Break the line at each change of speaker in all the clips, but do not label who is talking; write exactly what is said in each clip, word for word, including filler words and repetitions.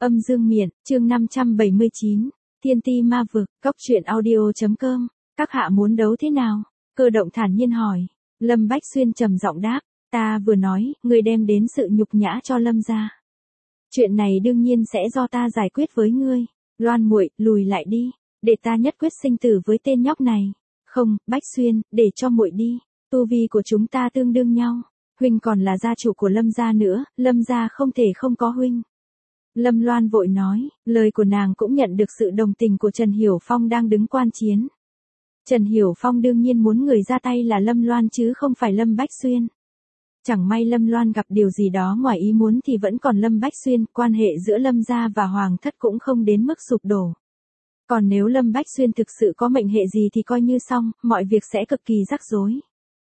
Âm dương miện, chương năm trăm bảy mươi chín, Thiên ti ma vực, góc truyện audio.com, các hạ muốn đấu thế nào? Cơ động thản nhiên hỏi. Lâm Bách Xuyên trầm giọng đáp, ta vừa nói, ngươi đem đến sự nhục nhã cho Lâm gia. Chuyện này đương nhiên sẽ do ta giải quyết với ngươi. Loan muội, lùi lại đi, để ta nhất quyết sinh tử với tên nhóc này. Không, Bách Xuyên, để cho muội đi, tu vi của chúng ta tương đương nhau. Huynh còn là gia chủ của Lâm gia nữa, Lâm gia không thể không có huynh. Lâm Loan vội nói, lời của nàng cũng nhận được sự đồng tình của Trần Hiểu Phong đang đứng quan chiến. Trần Hiểu Phong đương nhiên muốn người ra tay là Lâm Loan chứ không phải Lâm Bách Xuyên. Chẳng may Lâm Loan gặp điều gì đó ngoài ý muốn thì vẫn còn Lâm Bách Xuyên, quan hệ giữa Lâm gia và Hoàng thất cũng không đến mức sụp đổ. Còn nếu Lâm Bách Xuyên thực sự có mệnh hệ gì thì coi như xong, mọi việc sẽ cực kỳ rắc rối.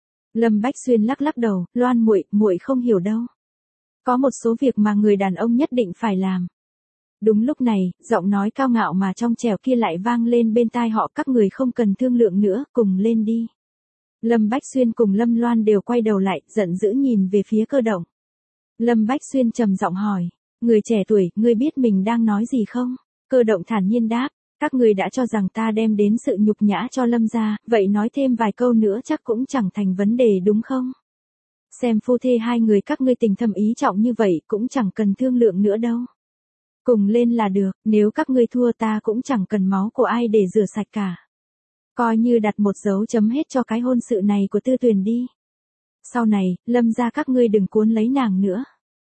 Lâm Bách Xuyên lắc lắc đầu, Loan muội, muội không hiểu đâu. Có một số việc mà người đàn ông nhất định phải làm. Đúng lúc này, giọng nói cao ngạo mà trong trẻo kia lại vang lên bên tai họ, các người không cần thương lượng nữa, cùng lên đi. Lâm Bách Xuyên cùng Lâm Loan đều quay đầu lại, giận dữ nhìn về phía Cơ động. Lâm Bách Xuyên trầm giọng hỏi, người trẻ tuổi, ngươi biết mình đang nói gì không? Cơ động thản nhiên đáp, các người đã cho rằng ta đem đến sự nhục nhã cho Lâm gia, vậy nói thêm vài câu nữa chắc cũng chẳng thành vấn đề đúng không? Xem phu thê hai người các ngươi tình thâm ý trọng như vậy cũng chẳng cần thương lượng nữa đâu. Cùng lên là được, nếu các ngươi thua ta cũng chẳng cần máu của ai để rửa sạch cả. Coi như đặt một dấu chấm hết cho cái hôn sự này của Tư Tuyền đi. Sau này, Lâm gia các ngươi đừng cuốn lấy nàng nữa.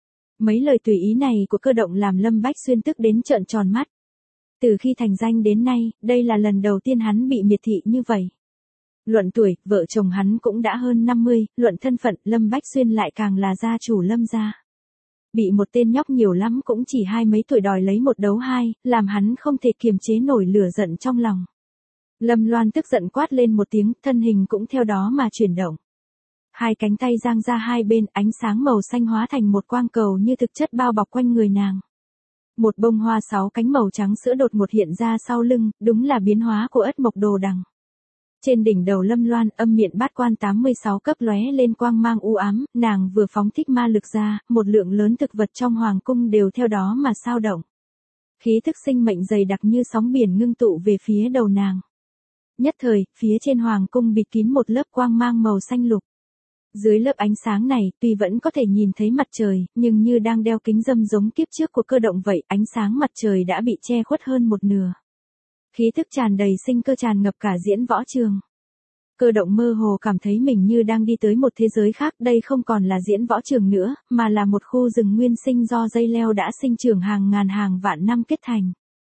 Mấy lời tùy ý này của Cơ động làm Lâm Bách Xuyên tức đến trợn tròn mắt. Từ khi thành danh đến nay, đây là lần đầu tiên hắn bị miệt thị như vậy. Luận tuổi, vợ chồng hắn cũng đã hơn năm mươi, luận thân phận, Lâm Bách Xuyên lại càng là gia chủ Lâm gia. Bị một tên nhóc nhiều lắm cũng chỉ hai mấy tuổi đòi lấy một đấu hai, làm hắn không thể kiềm chế nổi lửa giận trong lòng. Lâm Loan tức giận quát lên một tiếng, thân hình cũng theo đó mà chuyển động. Hai cánh tay giang ra hai bên, ánh sáng màu xanh hóa thành một quang cầu như thực chất bao bọc quanh người nàng. Một bông hoa sáu cánh màu trắng sữa đột ngột hiện ra sau lưng, đúng là biến hóa của Ất Mộc Đồ Đằng. Trên đỉnh đầu Lâm Loan, âm miện bát quan tám mươi sáu cấp lóe lên quang mang u ám, nàng vừa phóng thích ma lực ra, một lượng lớn thực vật trong hoàng cung đều theo đó mà sao động. Khí thức sinh mệnh dày đặc như sóng biển ngưng tụ về phía đầu nàng. Nhất thời, phía trên hoàng cung bịt kín một lớp quang mang màu xanh lục. Dưới lớp ánh sáng này, tuy vẫn có thể nhìn thấy mặt trời, nhưng như đang đeo kính râm giống kiếp trước của Cơ động vậy, ánh sáng mặt trời đã bị che khuất hơn một nửa. Khí thức tràn đầy sinh cơ tràn ngập cả diễn võ trường. Cơ động mơ hồ cảm thấy mình như đang đi tới một thế giới khác, đây không còn là diễn võ trường nữa, mà là một khu rừng nguyên sinh do dây leo đã sinh trưởng hàng ngàn hàng vạn năm kết thành.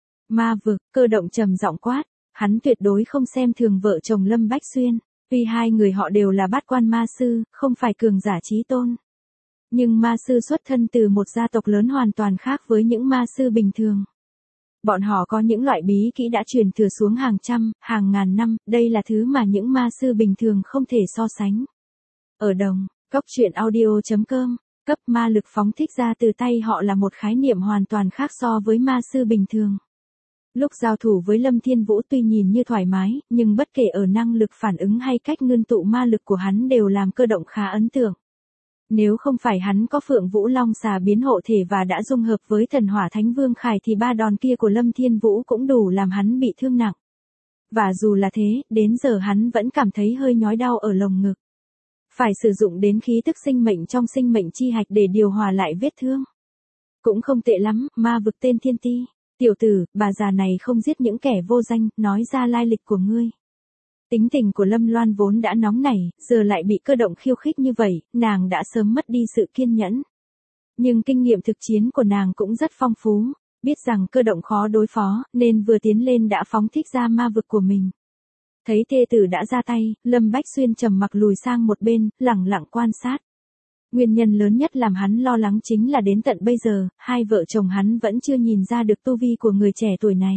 Ma vực, Cơ động trầm giọng quát, hắn tuyệt đối không xem thường vợ chồng Lâm Bách Xuyên, tuy hai người họ đều là bát quan ma sư, không phải cường giả chí tôn. Nhưng ma sư xuất thân từ một gia tộc lớn hoàn toàn khác với những ma sư bình thường. Bọn họ có những loại bí kỹ đã truyền thừa xuống hàng trăm, hàng ngàn năm, đây là thứ mà những ma sư bình thường không thể so sánh. Ở đồng, góc truyện audio.com, cấp ma lực phóng thích ra từ tay họ là một khái niệm hoàn toàn khác so với ma sư bình thường. Lúc giao thủ với Lâm Thiên Vũ tuy nhìn như thoải mái, nhưng bất kể ở năng lực phản ứng hay cách ngưng tụ ma lực của hắn đều làm Cơ động khá ấn tượng. Nếu không phải hắn có Phượng Vũ Long xà biến hộ thể và đã dung hợp với Thần Hỏa Thánh Vương Khải thì ba đòn kia của Lâm Thiên Vũ cũng đủ làm hắn bị thương nặng. Và dù là thế, đến giờ hắn vẫn cảm thấy hơi nhói đau ở lồng ngực. Phải sử dụng đến khí tức sinh mệnh trong sinh mệnh chi hạch để điều hòa lại vết thương. Cũng không tệ lắm, ma vực tên Thiên Ti. Tiểu tử, bà già này không giết những kẻ vô danh, nói ra lai lịch của ngươi. Tính tình của Lâm Loan vốn đã nóng nảy, giờ lại bị Cơ động khiêu khích như vậy, nàng đã sớm mất đi sự kiên nhẫn. Nhưng kinh nghiệm thực chiến của nàng cũng rất phong phú, biết rằng Cơ động khó đối phó, nên vừa tiến lên đã phóng thích ra ma vực của mình. Thấy thê tử đã ra tay, Lâm Bách Xuyên trầm mặc lùi sang một bên, lẳng lặng quan sát. Nguyên nhân lớn nhất làm hắn lo lắng chính là đến tận bây giờ, hai vợ chồng hắn vẫn chưa nhìn ra được tu vi của người trẻ tuổi này.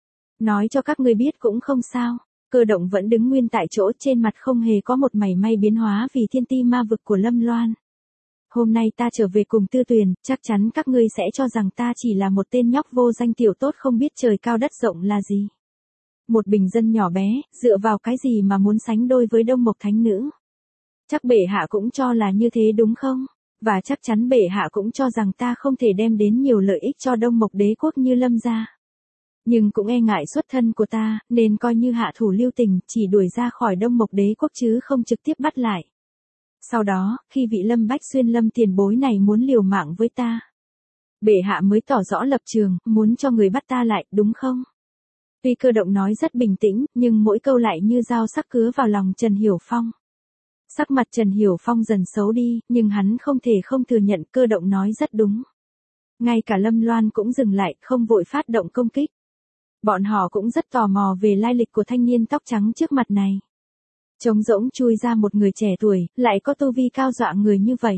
Nói cho các ngươi biết cũng không sao. Cơ động vẫn đứng nguyên tại chỗ, trên mặt không hề có một mảy may biến hóa vì thiên ti ma vực của Lâm Loan. Hôm nay ta trở về cùng Tư Tuyền, chắc chắn các ngươi sẽ cho rằng ta chỉ là một tên nhóc vô danh tiểu tốt không biết trời cao đất rộng là gì. Một bình dân nhỏ bé, dựa vào cái gì mà muốn sánh đôi với Đông Mộc Thánh Nữ. Chắc bệ hạ cũng cho là như thế đúng không? Và chắc chắn bệ hạ cũng cho rằng ta không thể đem đến nhiều lợi ích cho Đông Mộc Đế quốc như Lâm gia. Nhưng cũng e ngại xuất thân của ta, nên coi như hạ thủ lưu tình, chỉ đuổi ra khỏi Đông Mộc Đế quốc chứ không trực tiếp bắt lại. Sau đó, khi vị Lâm Bách Xuyên Lâm tiền bối này muốn liều mạng với ta, bệ hạ mới tỏ rõ lập trường, muốn cho người bắt ta lại, đúng không? Tuy Cơ Động nói rất bình tĩnh, nhưng mỗi câu lại như dao sắc cứa vào lòng Trần Hiểu Phong. Sắc mặt Trần Hiểu Phong dần xấu đi, nhưng hắn không thể không thừa nhận Cơ Động nói rất đúng. Ngay cả Lâm Loan cũng dừng lại, không vội phát động công kích. Bọn họ cũng rất tò mò về lai lịch của thanh niên tóc trắng trước mặt này. Trống rỗng chui ra một người trẻ tuổi, lại có tu vi cao dọa người như vậy.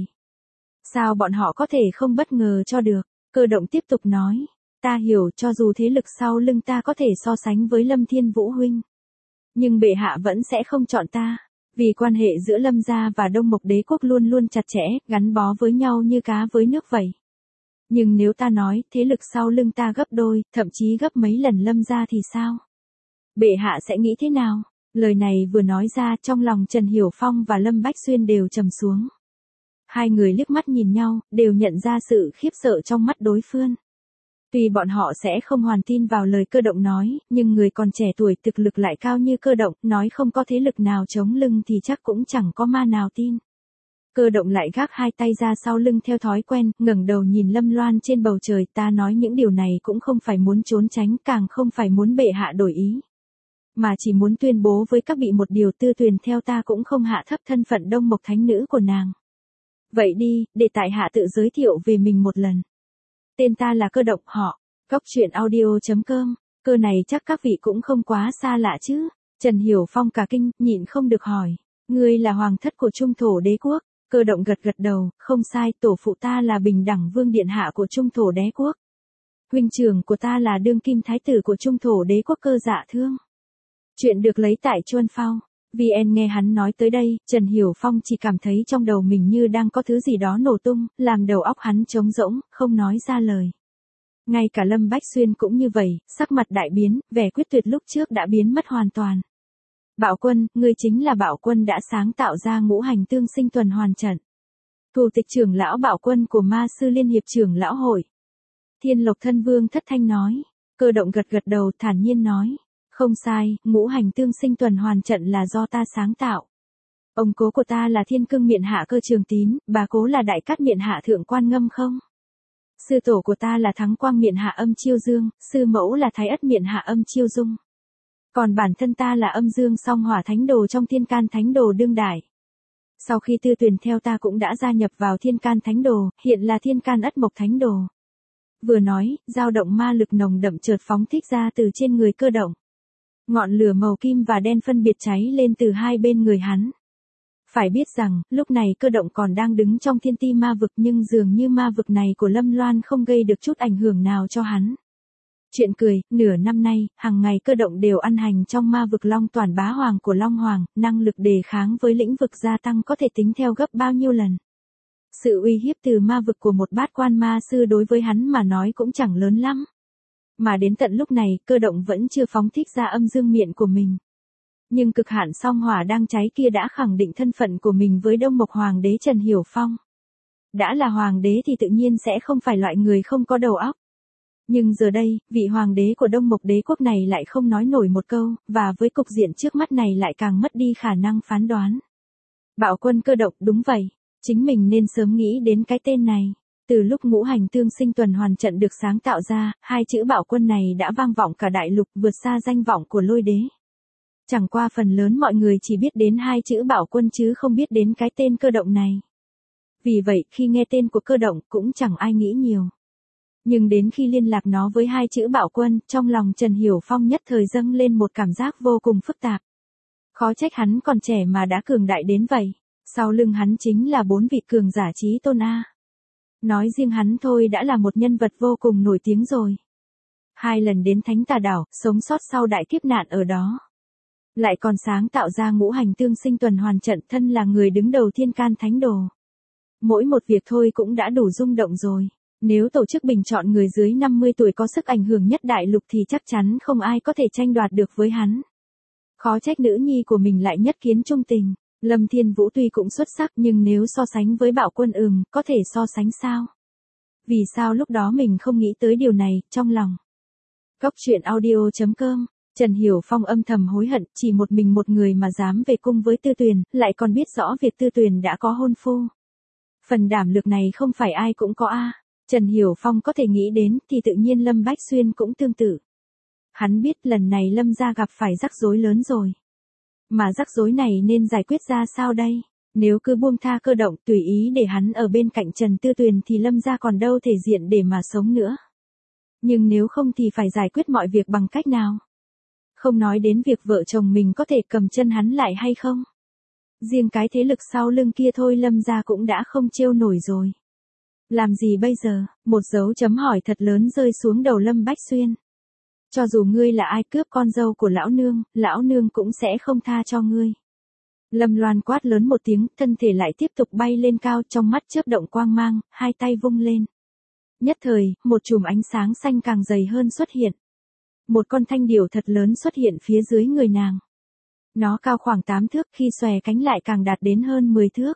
Sao bọn họ có thể không bất ngờ cho được? Cơ Động tiếp tục nói, ta hiểu cho dù thế lực sau lưng ta có thể so sánh với Lâm Thiên Vũ huynh. Nhưng bệ hạ vẫn sẽ không chọn ta, vì quan hệ giữa Lâm gia và Đông Mộc Đế quốc luôn luôn chặt chẽ, gắn bó với nhau như cá với nước vậy. Nhưng nếu ta nói thế lực sau lưng ta gấp đôi, thậm chí gấp mấy lần Lâm gia thì sao? Bệ hạ sẽ nghĩ thế nào? Lời này vừa nói ra, trong lòng Trần Hiểu Phong và Lâm Bách Xuyên đều trầm xuống. Hai người liếc mắt nhìn nhau, đều nhận ra sự khiếp sợ trong mắt đối phương. Tuy bọn họ sẽ không hoàn tin vào lời Cơ Động nói, nhưng người còn trẻ tuổi thực lực lại cao như Cơ Động, nói không có thế lực nào chống lưng thì chắc cũng chẳng có ma nào tin. Cơ Động lại gác hai tay ra sau lưng theo thói quen, ngẩng đầu nhìn Lâm Loan trên bầu trời, ta nói những điều này cũng không phải muốn trốn tránh, càng không phải muốn bệ hạ đổi ý. Mà chỉ muốn tuyên bố với các vị một điều, Tư Tuyền theo ta cũng không hạ thấp thân phận Đông Mộc thánh nữ của nàng. Vậy đi, để tại hạ tự giới thiệu về mình một lần. Tên ta là Cơ Động, họ, Cóc Truyện Audio chấm com, cơ này chắc các vị cũng không quá xa lạ chứ. Trần Hiểu Phong cả kinh, nhịn không được hỏi, ngươi là hoàng thất của Trung Thổ Đế quốc? Cơ Động gật gật đầu, không sai, tổ phụ ta là Bình Đẳng Vương điện hạ của Trung Thổ Đế quốc. Huynh trưởng của ta là đương kim thái tử của Trung Thổ Đế quốc Cơ Dạ Thương. Chuyện được lấy tại Chuân Phao. vê en nghe hắn nói tới đây, Trần Hiểu Phong chỉ cảm thấy trong đầu mình như đang có thứ gì đó nổ tung, làm đầu óc hắn trống rỗng, không nói ra lời. Ngay cả Lâm Bách Xuyên cũng như vậy, sắc mặt đại biến, vẻ quyết tuyệt lúc trước đã biến mất hoàn toàn. Bảo Quân, ngươi chính là Bảo Quân đã sáng tạo ra ngũ hành tương sinh tuần hoàn trận. Thủ tịch trưởng lão Bảo Quân của Ma sư Liên hiệp trưởng lão hội. Thiên Lộc Thân Vương thất thanh nói. Cơ Động gật gật đầu, thản nhiên nói. Không sai, ngũ hành tương sinh tuần hoàn trận là do ta sáng tạo. Ông cố của ta là Thiên Cương Miện Hạ Cơ Trường Tín, bà cố là Đại Cát Miện Hạ Thượng Quan Ngâm không? Sư tổ của ta là Thắng Quang Miện Hạ Âm Chiêu Dương, sư mẫu là Thái Ất Miện Hạ Âm Chiêu Dung. Còn bản thân ta là Âm Dương Song Hỏa Thánh Đồ trong Thiên Can Thánh Đồ đương đại. Sau khi Tư Tuyền theo ta cũng đã gia nhập vào Thiên Can Thánh Đồ, hiện là Thiên Can Ất Mộc Thánh Đồ. Vừa nói, dao động ma lực nồng đậm chợt phóng thích ra từ trên người Cơ Động. Ngọn lửa màu kim và đen phân biệt cháy lên từ hai bên người hắn. Phải biết rằng, lúc này Cơ Động còn đang đứng trong thiên ti ma vực, nhưng dường như ma vực này của Lâm Loan không gây được chút ảnh hưởng nào cho hắn. Chuyện cười, nửa năm nay, hàng ngày Cơ Động đều ăn hành trong ma vực Long Toàn Bá Hoàng của Long Hoàng, năng lực đề kháng với lĩnh vực gia tăng có thể tính theo gấp bao nhiêu lần. Sự uy hiếp từ ma vực của một bát quan ma sư đối với hắn mà nói cũng chẳng lớn lắm. Mà đến tận lúc này, Cơ Động vẫn chưa phóng thích ra âm dương miện của mình. Nhưng cực hạn song hỏa đang cháy kia đã khẳng định thân phận của mình với Đông Mộc Hoàng đế Trần Hiểu Phong. Đã là hoàng đế thì tự nhiên sẽ không phải loại người không có đầu óc. Nhưng giờ đây, vị hoàng đế của Đông Mộc Đế quốc này lại không nói nổi một câu, và với cục diện trước mắt này lại càng mất đi khả năng phán đoán. Bảo Quân Cơ Động, đúng vậy, chính mình nên sớm nghĩ đến cái tên này. Từ lúc ngũ hành tương sinh tuần hoàn trận được sáng tạo ra, hai chữ Bảo Quân này đã vang vọng cả đại lục, vượt xa danh vọng của Lôi Đế. Chẳng qua phần lớn mọi người chỉ biết đến hai chữ Bảo Quân chứ không biết đến cái tên Cơ Động này. Vì vậy, khi nghe tên của Cơ Động cũng chẳng ai nghĩ nhiều. Nhưng đến khi liên lạc nó với hai chữ Bảo Quân, trong lòng Trần Hiểu Phong nhất thời dâng lên một cảm giác vô cùng phức tạp. Khó trách hắn còn trẻ mà đã cường đại đến vậy. Sau lưng hắn chính là bốn vị cường giả chí tôn A. Nói riêng hắn thôi đã là một nhân vật vô cùng nổi tiếng rồi. Hai lần đến Thánh Tà Đảo, sống sót sau đại kiếp nạn ở đó. Lại còn sáng tạo ra ngũ hành tương sinh tuần hoàn trận, thân là người đứng đầu Thiên Can Thánh Đồ. Mỗi một việc thôi cũng đã đủ rung động rồi. Nếu tổ chức bình chọn người dưới năm mươi tuổi có sức ảnh hưởng nhất đại lục thì chắc chắn không ai có thể tranh đoạt được với hắn. Khó trách nữ nhi của mình lại nhất kiến trung tình. Lâm Thiên Vũ tuy cũng xuất sắc nhưng nếu so sánh với Bạo Quân ừm, có thể so sánh sao? Vì sao lúc đó mình không nghĩ tới điều này, trong lòng. Góc truyện audio chấm com, Trần Hiểu Phong âm thầm hối hận, chỉ một mình một người mà dám về cung với Tư Tuyền, lại còn biết rõ việc Tư Tuyền đã có hôn phu. Phần đảm lược này không phải ai cũng có a. Trần Hiểu Phong có thể nghĩ đến thì tự nhiên Lâm Bách Xuyên cũng tương tự. Hắn biết lần này Lâm gia gặp phải rắc rối lớn rồi. Mà rắc rối này nên giải quyết ra sao đây? Nếu cứ buông tha Cơ Động tùy ý để hắn ở bên cạnh Trần Tư Tuyền thì Lâm gia còn đâu thể diện để mà sống nữa. Nhưng nếu không thì phải giải quyết mọi việc bằng cách nào? Không nói đến việc vợ chồng mình có thể cầm chân hắn lại hay không. Riêng cái thế lực sau lưng kia thôi Lâm gia cũng đã không trêu nổi rồi. Làm gì bây giờ? Một dấu chấm hỏi thật lớn rơi xuống đầu Lâm Bách Xuyên. Cho dù ngươi là ai cướp con dâu của lão nương, lão nương cũng sẽ không tha cho ngươi. Lâm Loan quát lớn một tiếng, thân thể lại tiếp tục bay lên cao, trong mắt chớp động quang mang, hai tay vung lên. Nhất thời, một chùm ánh sáng xanh càng dày hơn xuất hiện. Một con thanh điểu thật lớn xuất hiện phía dưới người nàng. Nó cao khoảng tám thước, khi xòe cánh lại càng đạt đến hơn mười thước.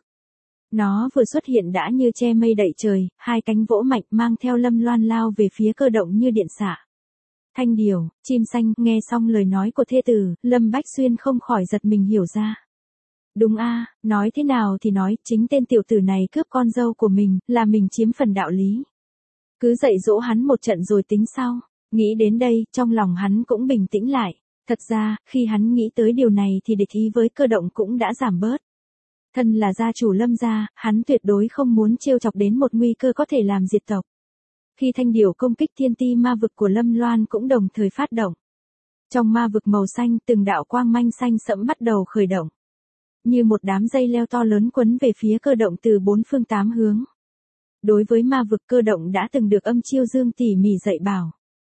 Nó vừa xuất hiện đã như che mây đậy trời, hai cánh vỗ mạnh mang theo Lâm Loan lao về phía Cơ Động như điện xạ. Thanh điểu, chim xanh, nghe xong lời nói của thê tử, Lâm Bách Xuyên không khỏi giật mình hiểu ra. Đúng a, nói thế nào thì nói, chính tên tiểu tử này cướp con dâu của mình, là mình chiếm phần đạo lý. Cứ dạy dỗ hắn một trận rồi tính sau. Nghĩ đến đây, trong lòng hắn cũng bình tĩnh lại. Thật ra, khi hắn nghĩ tới điều này thì địch ý với Cơ Động cũng đã giảm bớt. Thân là gia chủ Lâm gia, hắn tuyệt đối không muốn trêu chọc đến một nguy cơ có thể làm diệt tộc. Khi thanh điểu công kích thiên ti ma vực của Lâm Loan cũng đồng thời phát động. Trong ma vực màu xanh, từng đạo quang manh xanh sẫm bắt đầu khởi động. Như một đám dây leo to lớn quấn về phía Cơ Động từ bốn phương tám hướng. Đối với ma vực Cơ Động đã từng được Âm Chiêu Dương tỉ mỉ dạy bảo.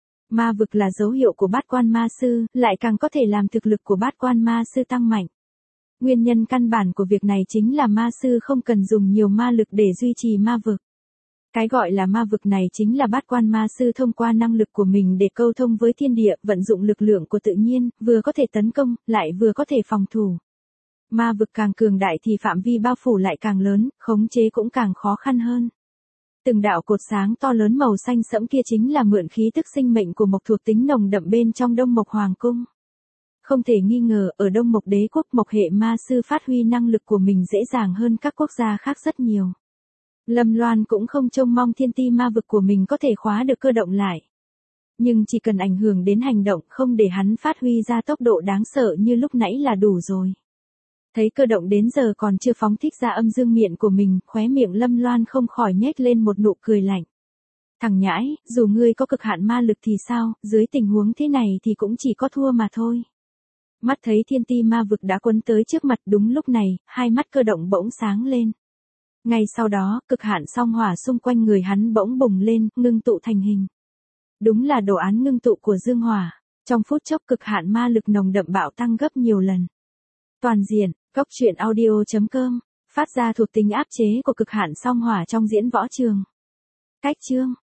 Ma vực là dấu hiệu của bát quan ma sư, lại càng có thể làm thực lực của bát quan ma sư tăng mạnh. Nguyên nhân căn bản của việc này chính là ma sư không cần dùng nhiều ma lực để duy trì ma vực. Cái gọi là ma vực này chính là bát quan ma sư thông qua năng lực của mình để câu thông với thiên địa, vận dụng lực lượng của tự nhiên, vừa có thể tấn công, lại vừa có thể phòng thủ. Ma vực càng cường đại thì phạm vi bao phủ lại càng lớn, khống chế cũng càng khó khăn hơn. Từng đạo cột sáng to lớn màu xanh sẫm kia chính là mượn khí tức sinh mệnh của mộc thuộc tính nồng đậm bên trong Đông Mộc Hoàng Cung. Không thể nghi ngờ, ở Đông Mộc Đế quốc mộc hệ ma sư phát huy năng lực của mình dễ dàng hơn các quốc gia khác rất nhiều. Lâm Loan cũng không trông mong thiên ti ma vực của mình có thể khóa được Cơ Động lại. Nhưng chỉ cần ảnh hưởng đến hành động không để hắn phát huy ra tốc độ đáng sợ như lúc nãy là đủ rồi. Thấy Cơ Động đến giờ còn chưa phóng thích ra âm dương miệng của mình, khóe miệng Lâm Loan không khỏi nhếch lên một nụ cười lạnh. Thằng nhãi, dù ngươi có cực hạn ma lực thì sao, dưới tình huống thế này thì cũng chỉ có thua mà thôi. Mắt thấy thiên ti ma vực đã quấn tới trước mặt, đúng lúc này, hai mắt Cơ Động bỗng sáng lên. Ngay sau đó, cực hạn song hỏa xung quanh người hắn bỗng bùng lên, ngưng tụ thành hình. Đúng là đồ án ngưng tụ của dương hỏa. Trong phút chốc cực hạn ma lực nồng đậm bạo tăng gấp nhiều lần. Toàn diện, góc truyện audio chấm com, phát ra thuộc tính áp chế của cực hạn song hỏa trong diễn võ trường. Cách chương